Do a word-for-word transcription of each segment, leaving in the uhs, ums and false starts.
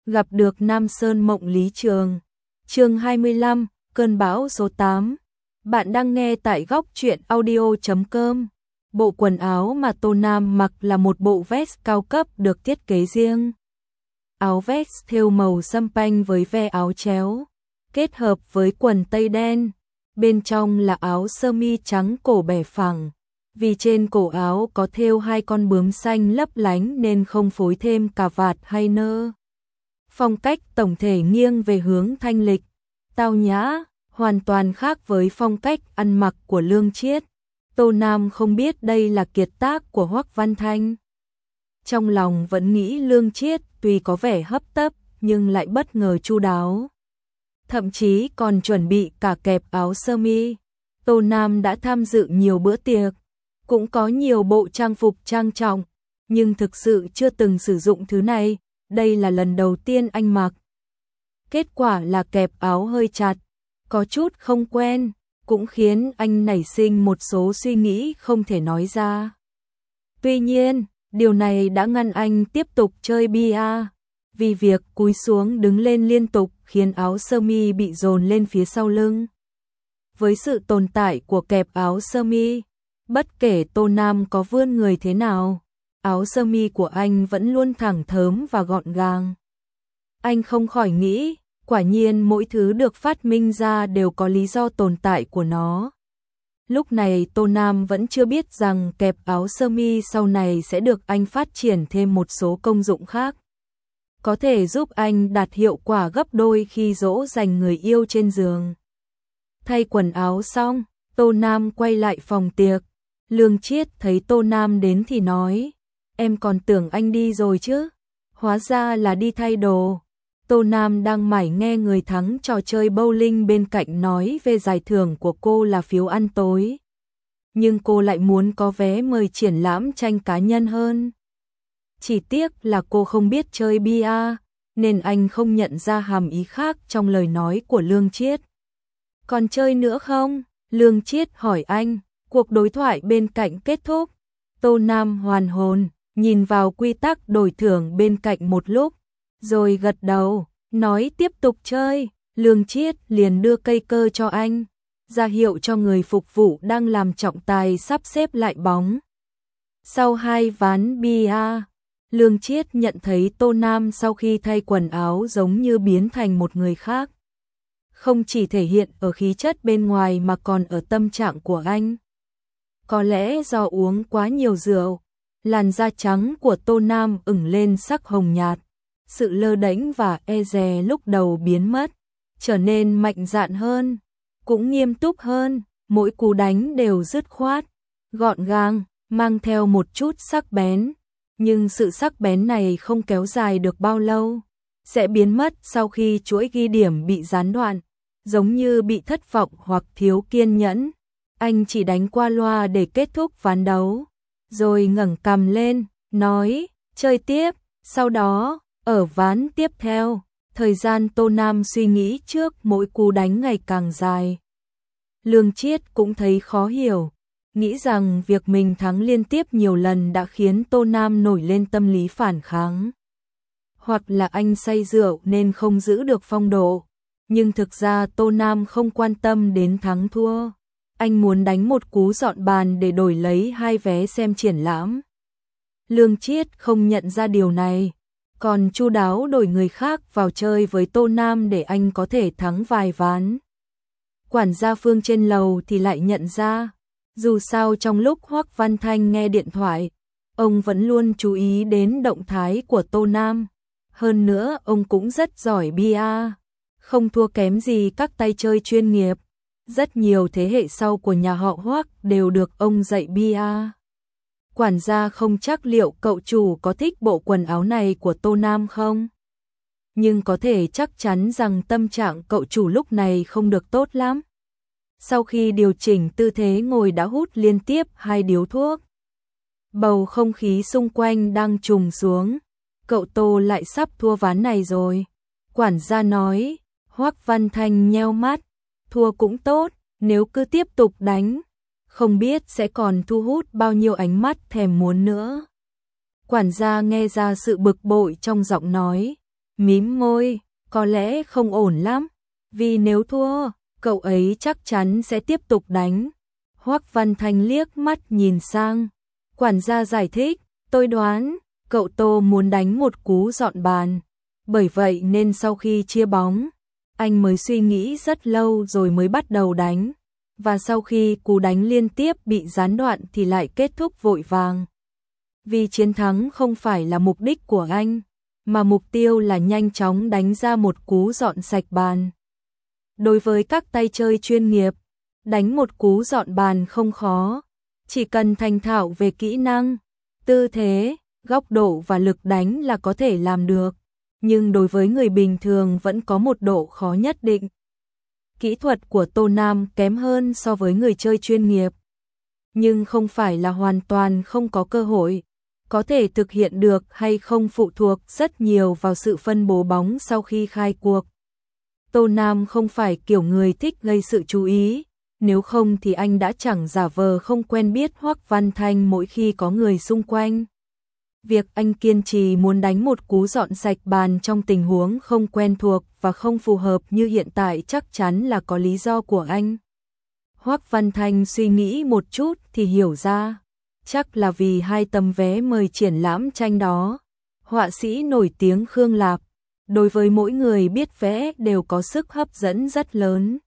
gặp được Nam Sơn Mộng Lý Trường. Chương hai mươi lăm, cơn bão số tám. Bạn đang nghe tại góc truyện audio chấm com. Bộ quần áo mà Tô Nam mặc là một bộ vest cao cấp được thiết kế riêng. Áo vest thêu màu sâm panh với ve áo chéo, kết hợp với quần tây đen. Bên trong là áo sơ mi trắng cổ bẻ phẳng. Vì trên cổ áo có thêu hai con bướm xanh lấp lánh nên không phối thêm cà vạt hay nơ. Phong cách tổng thể nghiêng về hướng thanh lịch, tao nhã, hoàn toàn khác với phong cách ăn mặc của Lương Chiết. Tô Nam không biết đây là kiệt tác của Hoắc Văn Thanh. Trong lòng vẫn nghĩ Lương Chiết tuy có vẻ hấp tấp nhưng lại bất ngờ chu đáo. Thậm chí còn chuẩn bị cả kẹp áo sơ mi. Tô Nam đã tham dự nhiều bữa tiệc, cũng có nhiều bộ trang phục trang trọng, nhưng thực sự chưa từng sử dụng thứ này, đây là lần đầu tiên anh mặc. Kết quả là kẹp áo hơi chặt, có chút không quen, cũng khiến anh nảy sinh một số suy nghĩ không thể nói ra. Tuy nhiên, điều này đã ngăn anh tiếp tục chơi bia, vì việc cúi xuống đứng lên liên tục khiến áo sơ mi bị dồn lên phía sau lưng. Với sự tồn tại của kẹp áo sơ mi, bất kể Tô Nam có vươn người thế nào, áo sơ mi của anh vẫn luôn thẳng thớm và gọn gàng. Anh không khỏi nghĩ, quả nhiên mỗi thứ được phát minh ra đều có lý do tồn tại của nó. Lúc này Tô Nam vẫn chưa biết rằng kẹp áo sơ mi sau này sẽ được anh phát triển thêm một số công dụng khác. Có thể giúp anh đạt hiệu quả gấp đôi khi dỗ dành người yêu trên giường. Thay quần áo xong, Tô Nam quay lại phòng tiệc. Lương Chiết thấy Tô Nam đến thì nói, em còn tưởng anh đi rồi chứ, hóa ra là đi thay đồ. Tô Nam đang mải nghe người thắng trò chơi bowling bên cạnh nói về giải thưởng của cô là phiếu ăn tối. Nhưng cô lại muốn có vé mời triển lãm tranh cá nhân hơn. Chỉ tiếc là cô không biết chơi bia, nên anh không nhận ra hàm ý khác trong lời nói của Lương Chiết. Còn chơi nữa không? Lương Chiết hỏi anh. Cuộc đối thoại bên cạnh kết thúc. Tô Nam hoàn hồn, nhìn vào quy tắc đổi thưởng bên cạnh một lúc, rồi gật đầu, nói tiếp tục chơi. Lương Chiết liền đưa cây cơ cho anh, ra hiệu cho người phục vụ đang làm trọng tài sắp xếp lại bóng. Sau hai ván bia, Lương Chiết nhận thấy Tô Nam sau khi thay quần áo giống như biến thành một người khác. Không chỉ thể hiện ở khí chất bên ngoài mà còn ở tâm trạng của anh. Có lẽ do uống quá nhiều rượu, làn da trắng của Tô Nam ửng lên sắc hồng nhạt, sự lơ đễnh và e dè lúc đầu biến mất, trở nên mạnh dạn hơn, cũng nghiêm túc hơn, mỗi cú đánh đều dứt khoát, gọn gàng, mang theo một chút sắc bén, nhưng sự sắc bén này không kéo dài được bao lâu, sẽ biến mất sau khi chuỗi ghi điểm bị gián đoạn, giống như bị thất vọng hoặc thiếu kiên nhẫn. Anh chỉ đánh qua loa để kết thúc ván đấu, rồi ngẩng cằm lên, nói, chơi tiếp. Sau đó, ở ván tiếp theo, thời gian Tô Nam suy nghĩ trước mỗi cú đánh ngày càng dài. Lương Chiết cũng thấy khó hiểu, nghĩ rằng việc mình thắng liên tiếp nhiều lần đã khiến Tô Nam nổi lên tâm lý phản kháng. Hoặc là anh say rượu nên không giữ được phong độ, nhưng thực ra Tô Nam không quan tâm đến thắng thua. Anh muốn đánh một cú dọn bàn để đổi lấy hai vé xem triển lãm. Lương Chiết không nhận ra điều này, còn chu đáo đổi người khác vào chơi với Tô Nam để anh có thể thắng vài ván. Quản gia Phương trên lầu thì lại nhận ra, dù sao trong lúc Hoắc Văn Thanh nghe điện thoại, ông vẫn luôn chú ý đến động thái của Tô Nam. Hơn nữa ông cũng rất giỏi bia, không thua kém gì các tay chơi chuyên nghiệp. Rất nhiều thế hệ sau của nhà họ Hoắc đều được ông dạy bia. Quản gia không chắc liệu cậu chủ có thích bộ quần áo này của Tô Nam không? Nhưng có thể chắc chắn rằng tâm trạng cậu chủ lúc này không được tốt lắm. Sau khi điều chỉnh tư thế ngồi đã hút liên tiếp hai điếu thuốc. Bầu không khí xung quanh đang trùng xuống. Cậu Tô lại sắp thua ván này rồi. Quản gia nói. Hoắc Văn Thanh nheo mắt. Thua cũng tốt, nếu cứ tiếp tục đánh, không biết sẽ còn thu hút bao nhiêu ánh mắt thèm muốn nữa. Quản gia nghe ra sự bực bội trong giọng nói, mím môi, có lẽ không ổn lắm, vì nếu thua, cậu ấy chắc chắn sẽ tiếp tục đánh. Hoắc Văn Thanh liếc mắt nhìn sang, quản gia giải thích, tôi đoán, cậu Tô muốn đánh một cú dọn bàn, bởi vậy nên sau khi chia bóng, anh mới suy nghĩ rất lâu rồi mới bắt đầu đánh, và sau khi cú đánh liên tiếp bị gián đoạn thì lại kết thúc vội vàng. Vì chiến thắng không phải là mục đích của anh, mà mục tiêu là nhanh chóng đánh ra một cú dọn sạch bàn. Đối với các tay chơi chuyên nghiệp, đánh một cú dọn bàn không khó, chỉ cần thành thạo về kỹ năng, tư thế, góc độ và lực đánh là có thể làm được. Nhưng đối với người bình thường vẫn có một độ khó nhất định. Kỹ thuật của Tô Nam kém hơn so với người chơi chuyên nghiệp, nhưng không phải là hoàn toàn không có cơ hội. Có thể thực hiện được hay không phụ thuộc rất nhiều vào sự phân bố bóng sau khi khai cuộc. Tô Nam không phải kiểu người thích gây sự chú ý, nếu không thì anh đã chẳng giả vờ không quen biết Hoắc Văn Thanh mỗi khi có người xung quanh. Việc anh kiên trì muốn đánh một cú dọn sạch bàn trong tình huống không quen thuộc và không phù hợp như hiện tại chắc chắn là có lý do của anh. Hoắc Văn Thanh suy nghĩ một chút thì hiểu ra, chắc là vì hai tấm vé mời triển lãm tranh đó. Họa sĩ nổi tiếng Khương Lạp, đối với mỗi người biết vẽ đều có sức hấp dẫn rất lớn.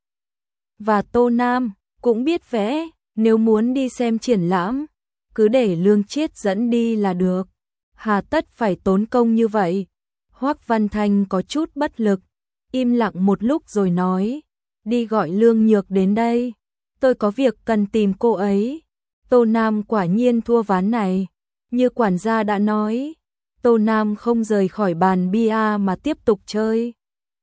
Và Tô Nam cũng biết vẽ, nếu muốn đi xem triển lãm, cứ để Lương Chiết dẫn đi là được. Hà tất phải tốn công như vậy. Hoắc Văn Thanh có chút bất lực, im lặng một lúc rồi nói, đi gọi Lương Nhược đến đây, tôi có việc cần tìm cô ấy. Tô Nam quả nhiên thua ván này, như quản gia đã nói, Tô Nam không rời khỏi bàn bia mà tiếp tục chơi.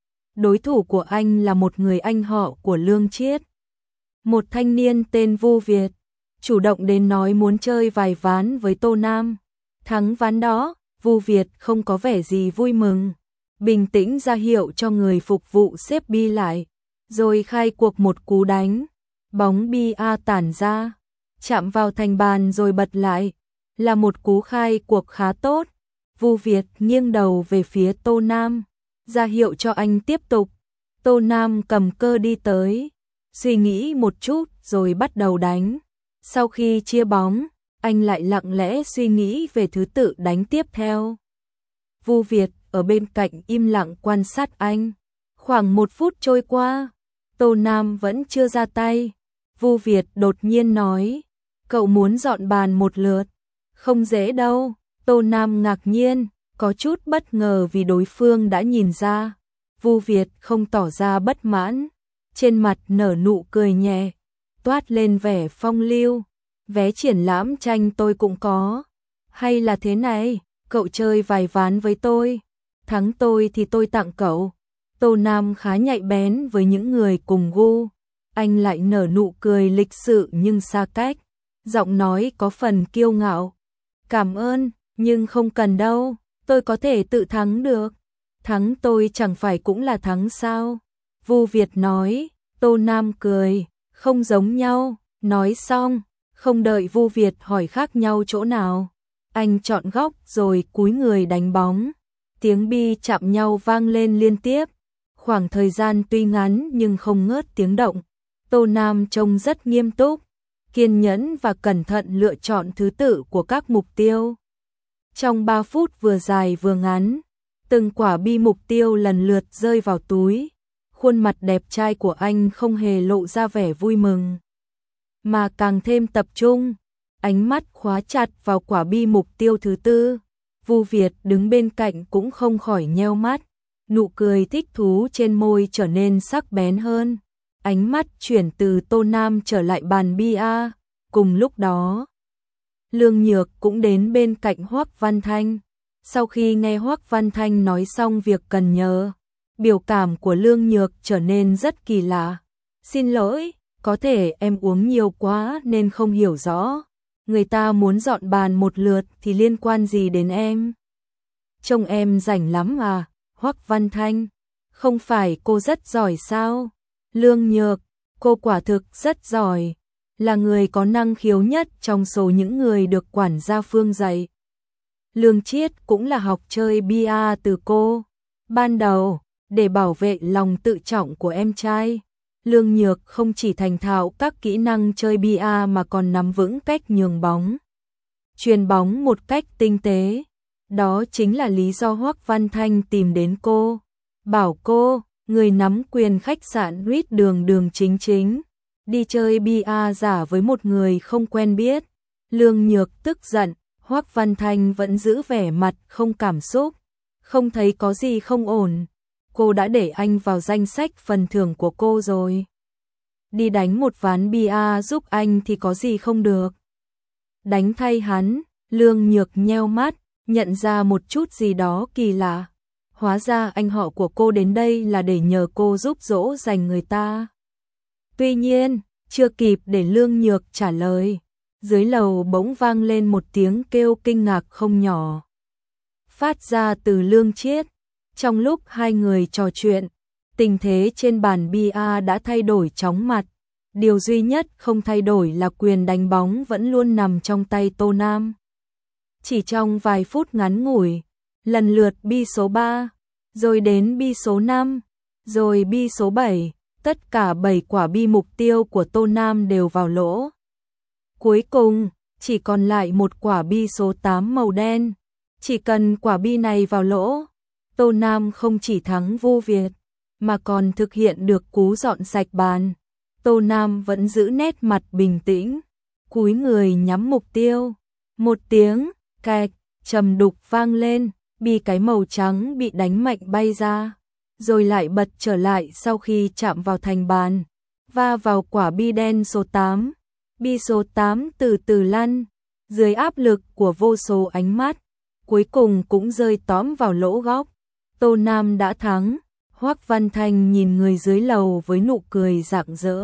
Đối thủ của anh là một người anh họ của Lương Chiết, một thanh niên tên Vu Việt, chủ động đến nói muốn chơi vài ván với Tô Nam. Thắng ván đó, Vu Việt không có vẻ gì vui mừng, bình tĩnh ra hiệu cho người phục vụ xếp bi lại, rồi khai cuộc một cú đánh. Bóng bia tản ra, chạm vào thành bàn rồi bật lại, là một cú khai cuộc khá tốt. Vu Việt nghiêng đầu về phía Tô Nam, ra hiệu cho anh tiếp tục. Tô Nam cầm cơ đi tới, suy nghĩ một chút rồi bắt đầu đánh. Sau khi chia bóng, anh lại lặng lẽ suy nghĩ về thứ tự đánh tiếp theo. Vu Việt ở bên cạnh im lặng quan sát anh. Khoảng một phút trôi qua, Tô Nam vẫn chưa ra tay. Vu Việt đột nhiên nói, cậu muốn dọn bàn một lượt. Không dễ đâu. Tô Nam ngạc nhiên, có chút bất ngờ vì đối phương đã nhìn ra. Vu Việt không tỏ ra bất mãn, trên mặt nở nụ cười nhẹ, toát lên vẻ phong lưu. Vé triển lãm tranh tôi cũng có. Hay là thế này, cậu chơi vài ván với tôi, thắng tôi thì tôi tặng cậu. Tô Nam khá nhạy bén với những người cùng gu. Anh lại nở nụ cười lịch sự nhưng xa cách, giọng nói có phần kiêu ngạo. Cảm ơn, nhưng không cần đâu, tôi có thể tự thắng được. Thắng tôi chẳng phải cũng là thắng sao? Vu Việt nói. Tô Nam cười, không giống nhau. Nói xong, không đợi Vu Việt hỏi khác nhau chỗ nào, anh chọn góc rồi cúi người đánh bóng. Tiếng bi chạm nhau vang lên liên tiếp, khoảng thời gian tuy ngắn nhưng không ngớt tiếng động. Tô Nam trông rất nghiêm túc, kiên nhẫn và cẩn thận lựa chọn thứ tự của các mục tiêu. Trong ba phút vừa dài vừa ngắn, từng quả bi mục tiêu lần lượt rơi vào túi. Khuôn mặt đẹp trai của anh không hề lộ ra vẻ vui mừng, mà càng thêm tập trung, ánh mắt khóa chặt vào quả bi mục tiêu thứ tư. Vu Việt đứng bên cạnh cũng không khỏi nheo mắt, nụ cười thích thú trên môi trở nên sắc bén hơn. Ánh mắt chuyển từ Tô Nam trở lại bàn bia. Cùng lúc đó, Lương Nhược cũng đến bên cạnh Hoắc Văn Thanh. Sau khi nghe Hoắc Văn Thanh nói xong việc cần nhờ, biểu cảm của Lương Nhược trở nên rất kỳ lạ. Xin lỗi, có thể em uống nhiều quá nên không hiểu rõ. Người ta muốn dọn bàn một lượt thì liên quan gì đến em? Trông em rảnh lắm à, Hoắc Văn Thanh. Không phải cô rất giỏi sao? Lương Nhược, cô quả thực rất giỏi, là người có năng khiếu nhất trong số những người được quản gia Phương dạy. Lương Chiết cũng là học chơi bia từ cô. Ban đầu, để bảo vệ lòng tự trọng của em trai, Lương Nhược không chỉ thành thạo các kỹ năng chơi bia mà còn nắm vững cách nhường bóng, chuyền bóng một cách tinh tế. Đó chính là lý do Hoắc Văn Thanh tìm đến cô, bảo cô, người nắm quyền khách sạn Ritz đường đường chính chính, đi chơi bia giả với một người không quen biết. Lương Nhược tức giận, Hoắc Văn Thanh vẫn giữ vẻ mặt không cảm xúc, không thấy có gì không ổn. Cô đã để anh vào danh sách phần thưởng của cô rồi. Đi đánh một ván bia giúp anh thì có gì không được. Đánh thay hắn, Lương Nhược nheo mắt, nhận ra một chút gì đó kỳ lạ. Hóa ra anh họ của cô đến đây là để nhờ cô giúp dỗ dành người ta. Tuy nhiên, chưa kịp để Lương Nhược trả lời, dưới lầu bỗng vang lên một tiếng kêu kinh ngạc không nhỏ, phát ra từ Lương Chiết. Trong lúc hai người trò chuyện, tình thế trên bàn bia đã thay đổi chóng mặt. Điều duy nhất không thay đổi là quyền đánh bóng vẫn luôn nằm trong tay Tô Nam. Chỉ trong vài phút ngắn ngủi, lần lượt bi số ba, rồi đến bi số năm, rồi bi số bảy, tất cả bảy quả bi mục tiêu của Tô Nam đều vào lỗ. Cuối cùng, chỉ còn lại một quả bi số tám màu đen. Chỉ cần quả bi này vào lỗ, Tô Nam không chỉ thắng vô Việt, mà còn thực hiện được cú dọn sạch bàn. Tô Nam vẫn giữ nét mặt bình tĩnh, cúi người nhắm mục tiêu. Một tiếng kẹt trầm đục vang lên, bi cái màu trắng bị đánh mạnh bay ra, rồi lại bật trở lại sau khi chạm vào thành bàn, va vào quả bi đen số tám. Bi số tám từ từ lăn, dưới áp lực của vô số ánh mắt, cuối cùng cũng rơi tóm vào lỗ góc. Tô Nam đã thắng. Hoắc Văn Thanh nhìn người dưới lầu với nụ cười rạng rỡ.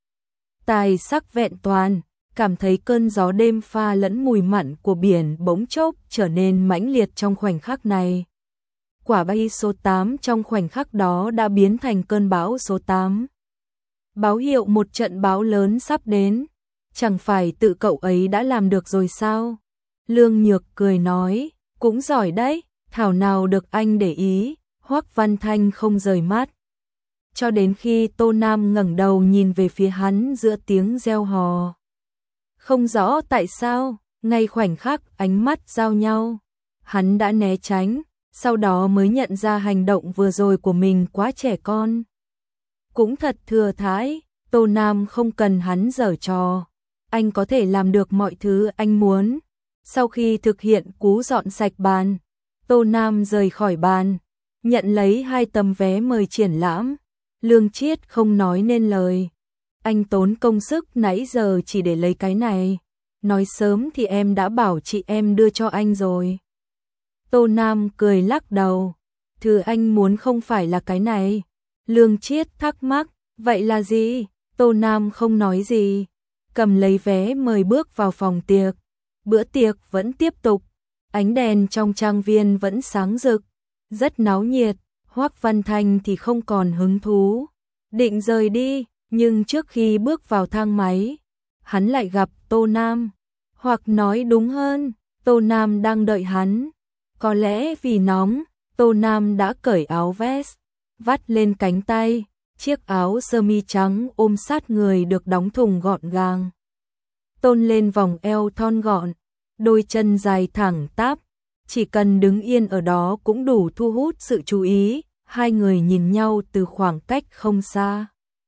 Tài sắc vẹn toàn, cảm thấy cơn gió đêm pha lẫn mùi mặn của biển bỗng chốc trở nên mãnh liệt trong khoảnh khắc này. Quả bi số tám trong khoảnh khắc đó đã biến thành cơn bão số tám. Báo hiệu một trận bão lớn sắp đến. Chẳng phải tự cậu ấy đã làm được rồi sao? Lương Nhược cười nói, cũng giỏi đấy, thảo nào được anh để ý. Hoắc Văn Thanh không rời mắt, cho đến khi Tô Nam ngẩng đầu nhìn về phía hắn giữa tiếng reo hò. Không rõ tại sao, ngay khoảnh khắc ánh mắt giao nhau, hắn đã né tránh, sau đó mới nhận ra hành động vừa rồi của mình quá trẻ con. Cũng thật thừa thãi, Tô Nam không cần hắn giở trò, anh có thể làm được mọi thứ anh muốn. Sau khi thực hiện cú dọn sạch bàn, Tô Nam rời khỏi bàn, nhận lấy hai tấm vé mời triển lãm. Lương Chiết không nói nên lời. Anh tốn công sức nãy giờ chỉ để lấy cái này. Nói sớm thì em đã bảo chị em đưa cho anh rồi. Tô Nam cười lắc đầu. Thứ anh muốn không phải là cái này. Lương Chiết thắc mắc, vậy là gì? Tô Nam không nói gì, cầm lấy vé mời bước vào phòng tiệc. Bữa tiệc vẫn tiếp tục, ánh đèn trong trang viên vẫn sáng rực, rất náo nhiệt. Hoắc Văn Thanh thì không còn hứng thú, định rời đi, nhưng trước khi bước vào thang máy, hắn lại gặp Tô Nam, hoặc nói đúng hơn, Tô Nam đang đợi hắn. Có lẽ vì nóng, Tô Nam đã cởi áo vest, vắt lên cánh tay, chiếc áo sơ mi trắng ôm sát người được đóng thùng gọn gàng, tôn lên vòng eo thon gọn, đôi chân dài thẳng tắp. Chỉ cần đứng yên ở đó cũng đủ thu hút sự chú ý. Hai người nhìn nhau từ khoảng cách không xa.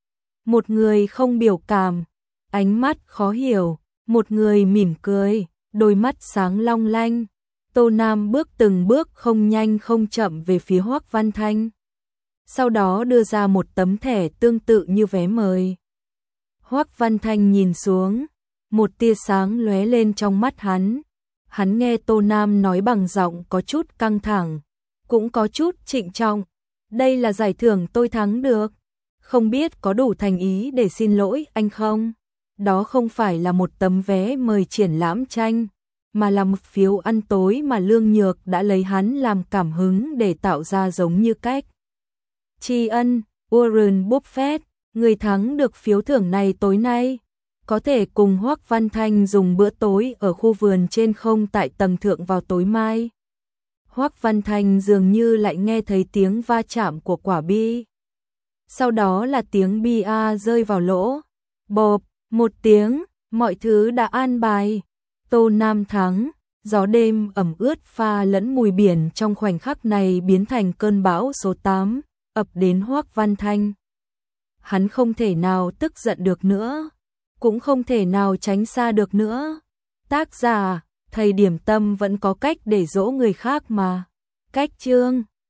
Một người không biểu cảm, ánh mắt khó hiểu. Một người mỉm cười, đôi mắt sáng long lanh. Tô Nam bước từng bước không nhanh không chậm về phía Hoắc Văn Thanh. Sau đó đưa ra một tấm thẻ tương tự như vé mời. Hoắc Văn Thanh nhìn xuống, một tia sáng lóe lên trong mắt hắn. Hắn nghe Tô Nam nói bằng giọng có chút căng thẳng, cũng có chút trịnh trọng. Đây là giải thưởng tôi thắng được, không biết có đủ thành ý để xin lỗi anh không? Đó không phải là một tấm vé mời triển lãm tranh, mà là một phiếu ăn tối mà Lương Nhược đã lấy hắn làm cảm hứng để tạo ra, giống như cách tri ân. Warren Buffett, người thắng được phiếu thưởng này tối nay, có thể cùng Hoắc Văn Thanh dùng bữa tối ở khu vườn trên không tại tầng thượng vào tối mai. Hoắc Văn Thanh dường như lại nghe thấy tiếng va chạm của quả bi. Sau đó là tiếng bia rơi vào lỗ. Bộp, một tiếng, mọi thứ đã an bài. Tô Nam Thắng, gió đêm ẩm ướt pha lẫn mùi biển trong khoảnh khắc này biến thành cơn bão số tám, ập đến Hoắc Văn Thanh. Hắn không thể nào tức giận được nữa, cũng không thể nào tránh xa được nữa. Tác giả, thầy Điểm Tâm vẫn có cách để dỗ người khác mà. Cách chương